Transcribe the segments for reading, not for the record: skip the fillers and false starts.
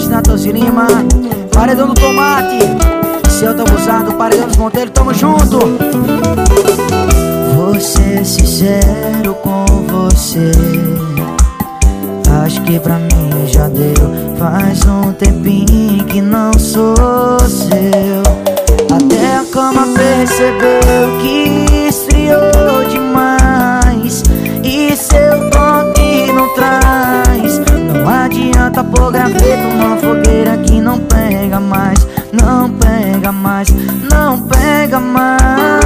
Produções, Natanzi Lima, Paredão do Tomate, Celta Abusado, Paredão dos Monteiro, tamo junto. Vou ser sincero com você, acho que pra mim já deu. Faz um tempinho que não sou seu. Até a cama percebeu que esfriou demais, e seu toque não traz. Não adianta pôr graveto numa fogueira que não pega mais. Não pega mais, não pega mais.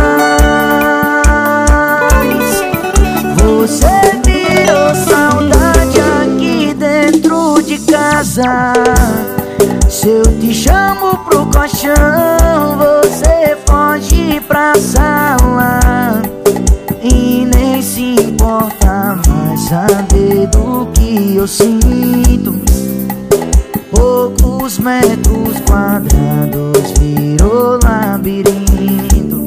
Você virou saudade aqui dentro de casa. Se eu te chamo pro colchão, você foge pra sala e nem se importa mais saber do que eu sinto. Poucos metros quadrados virou labirinto.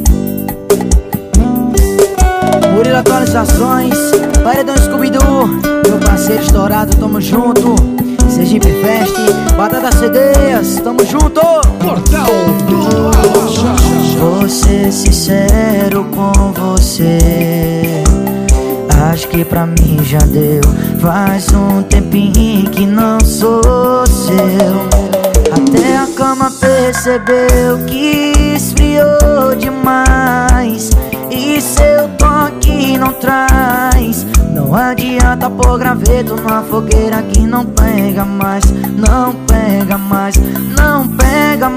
Murilo Atualizações, Paredão Scooby-Doo, meu parceiro estourado, tamo junto. Sergipe Fest, Batata CDs, tamo junto. Portal do Arrocha. Vou ser sincero com você, acho que pra mim já deu. Faz um tempinho que não sou seu. Até a cama percebeu que esfriou demais, e seu toque não traz. Não adianta pôr graveto numa fogueira que não pega mais. Não pega mais, não pega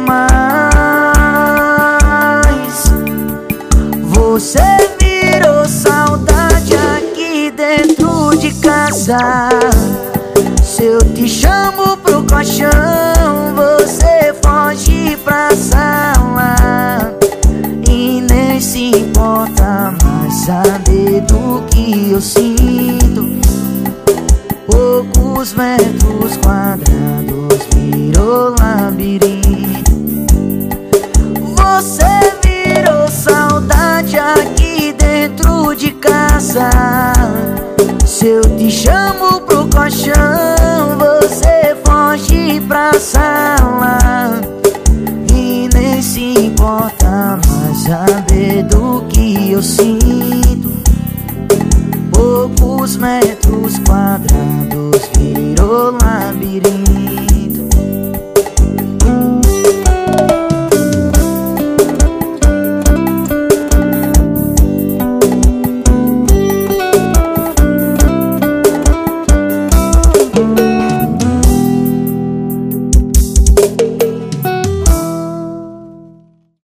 mais. Você virou saudade aqui dentro de casa. Se eu te chamo pro colchão, você foge pra sala e nem se importa mais saber do que eu sinto. Poucos metros quadrados virou labirinto. Você virou saudade aqui dentro de casa. Se eu te chamo pro colchão, você foge pra sala e nem se importa mais saber do que eu sinto. Poucos metros quadrados virou labirinto.